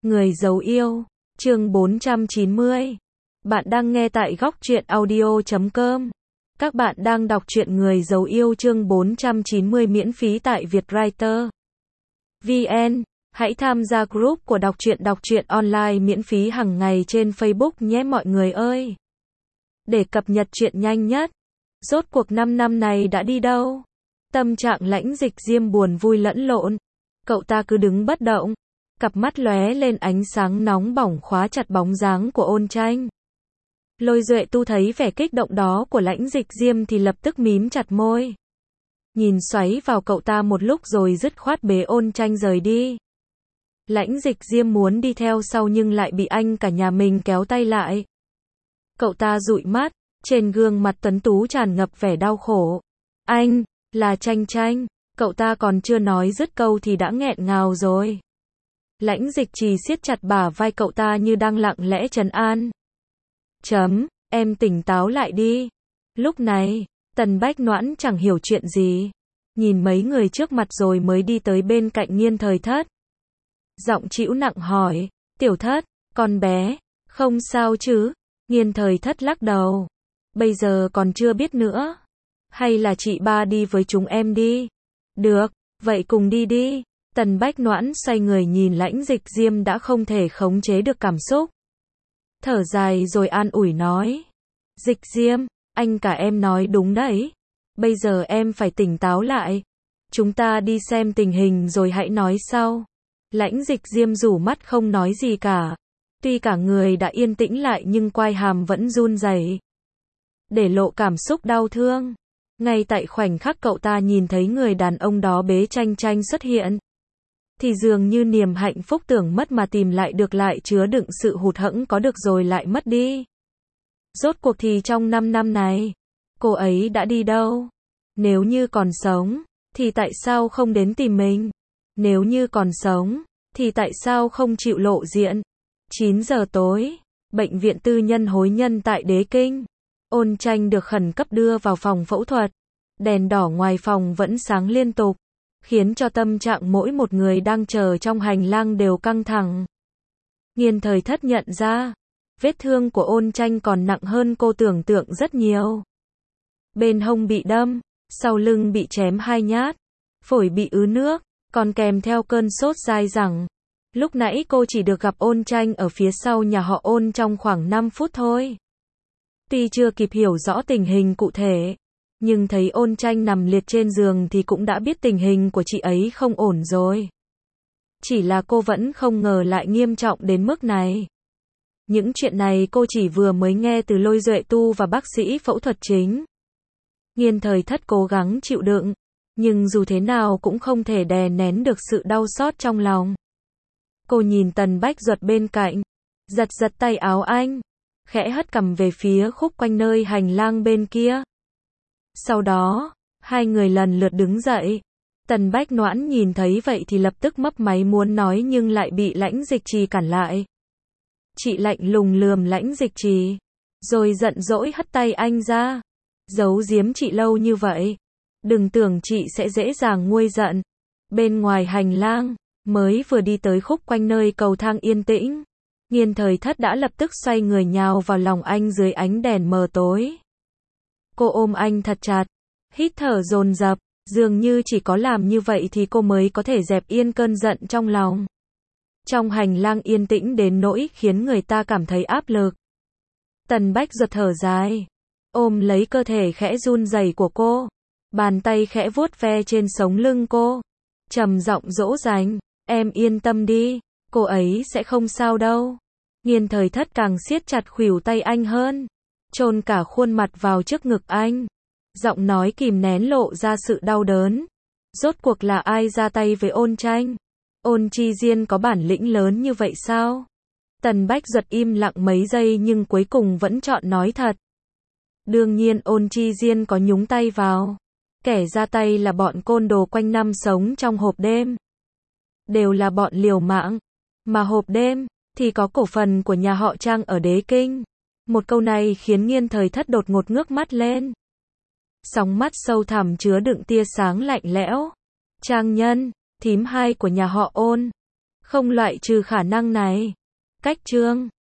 Người giấu yêu, chương 490. Bạn đang nghe tại góc truyện audio.com. Các bạn đang đọc truyện Người giấu yêu chương 490 miễn phí tại Vietwriter VN. Hãy tham gia group của đọc truyện online miễn phí hàng ngày trên Facebook nhé mọi người ơi. Để cập nhật truyện nhanh nhất. Rốt cuộc 5 năm này đã đi đâu? Tâm trạng Lãnh Dịch Diêm buồn vui lẫn lộn. Cậu ta cứ đứng bất động. Cặp mắt lóe lên ánh sáng nóng bỏng khóa chặt bóng dáng của Ôn Tranh. Lôi Duệ Tu thấy vẻ kích động đó của Lãnh Dịch Diêm thì lập tức mím chặt môi. Nhìn xoáy vào cậu ta một lúc rồi dứt khoát bế Ôn Tranh rời đi. Lãnh Dịch Diêm muốn đi theo sau nhưng lại bị anh cả nhà mình kéo tay lại. Cậu ta dụi mắt, trên gương mặt tuấn tú tràn ngập vẻ đau khổ. Anh, là Tranh Tranh, cậu ta còn chưa nói dứt câu thì đã nghẹn ngào rồi. Lãnh Dịch Trì siết chặt bả vai cậu ta như đang lặng lẽ trấn an. Em tỉnh táo lại đi. Lúc này, Tần Bách Noãn chẳng hiểu chuyện gì. Nhìn mấy người trước mặt rồi mới đi tới bên cạnh Nghiên Thời Thất. Giọng trĩu nặng hỏi, Tiểu Thất, con bé, không sao chứ? Nghiên Thời Thất lắc đầu. Bây giờ còn chưa biết nữa. Hay là chị ba đi với chúng em đi? Được, vậy cùng đi đi. Tần Bách Noãn xoay người nhìn Lãnh Dịch Diêm đã không thể khống chế được cảm xúc. Thở dài rồi an ủi nói. Dịch Diêm, anh cả em nói đúng đấy. Bây giờ em phải tỉnh táo lại. Chúng ta đi xem tình hình rồi hãy nói sau. Lãnh Dịch Diêm rủ mắt không nói gì cả. Tuy cả người đã yên tĩnh lại nhưng quai hàm vẫn run rẩy, để lộ cảm xúc đau thương. Ngay tại khoảnh khắc cậu ta nhìn thấy người đàn ông đó bế Tranh Tranh xuất hiện, thì dường như niềm hạnh phúc tưởng mất mà tìm lại được lại chứa đựng sự hụt hẫng có được rồi lại mất đi. Rốt cuộc thì trong 5 năm này, cô ấy đã đi đâu? Nếu như còn sống, thì tại sao không đến tìm mình? Nếu như còn sống, thì tại sao không chịu lộ diện? 9 giờ tối, bệnh viện tư nhân Hối Nhân tại Đế Kinh. Ôn Tranh được khẩn cấp đưa vào phòng phẫu thuật. Đèn đỏ ngoài phòng vẫn sáng liên tục, khiến cho tâm trạng mỗi một người đang chờ trong hành lang đều căng thẳng. Nghiên Thời Thất nhận ra, vết thương của Ôn Tranh còn nặng hơn cô tưởng tượng rất nhiều. Bên hông bị đâm, sau lưng bị chém 2 nhát, phổi bị ứ nước, còn kèm theo cơn sốt dai dẳng. Lúc nãy cô chỉ được gặp Ôn Tranh ở phía sau nhà họ Ôn trong khoảng 5 phút thôi. Tuy chưa kịp hiểu rõ tình hình cụ thể, nhưng thấy Ôn Tranh nằm liệt trên giường thì cũng đã biết tình hình của chị ấy không ổn rồi. Chỉ là cô vẫn không ngờ lại nghiêm trọng đến mức này. Những chuyện này cô chỉ vừa mới nghe từ Lôi Duệ Tu và bác sĩ phẫu thuật chính. Nghiên Thời Thất cố gắng chịu đựng, nhưng dù thế nào cũng không thể đè nén được sự đau xót trong lòng. Cô nhìn Tần Bách Duật bên cạnh, giật giật tay áo anh, khẽ hất cằm về phía khúc quanh nơi hành lang bên kia. Sau đó, hai người lần lượt đứng dậy. Tần Bách Noãn nhìn thấy vậy thì lập tức mấp máy muốn nói nhưng lại bị Lãnh Dịch Trì cản lại. Chị lạnh lùng lườm Lãnh Dịch Trì, rồi giận dỗi hất tay anh ra. Giấu giếm chị lâu như vậy, đừng tưởng chị sẽ dễ dàng nguôi giận. Bên ngoài hành lang, mới vừa đi tới khúc quanh nơi cầu thang yên tĩnh, Nghiên Thời Thất đã lập tức xoay người nhào vào lòng anh dưới ánh đèn mờ tối. Cô ôm anh thật chặt, hít thở dồn dập, dường như chỉ có làm như vậy thì cô mới có thể dẹp yên cơn giận trong lòng. Trong hành lang yên tĩnh đến nỗi khiến người ta cảm thấy áp lực. Tần Bách Duật thở dài, ôm lấy cơ thể khẽ run rẩy của cô, bàn tay khẽ vuốt ve trên sống lưng cô, trầm giọng dỗ dành, em yên tâm đi, cô ấy sẽ không sao đâu. Nghiên Thời Thất càng siết chặt khuỷu tay anh hơn, chôn cả khuôn mặt vào trước ngực anh, giọng nói kìm nén lộ ra sự đau đớn. Rốt cuộc là ai ra tay với Ôn Tranh? Ôn Chi Diên có bản lĩnh lớn như vậy sao? Tần Bách Duật im lặng mấy giây nhưng cuối cùng vẫn chọn nói thật. Đương nhiên Ôn Chi Diên có nhúng tay vào. Kẻ ra tay là bọn côn đồ quanh năm sống trong hộp đêm. Đều là bọn liều mạng. Mà hộp đêm thì có cổ phần của nhà họ Trang ở Đế Kinh. Một câu này khiến Nghiên Thời Thất đột ngột ngước mắt lên. Sóng mắt sâu thẳm chứa đựng tia sáng lạnh lẽo. Trang Nhân, thím hai của nhà họ Ôn. Không loại trừ khả năng này. Cách chương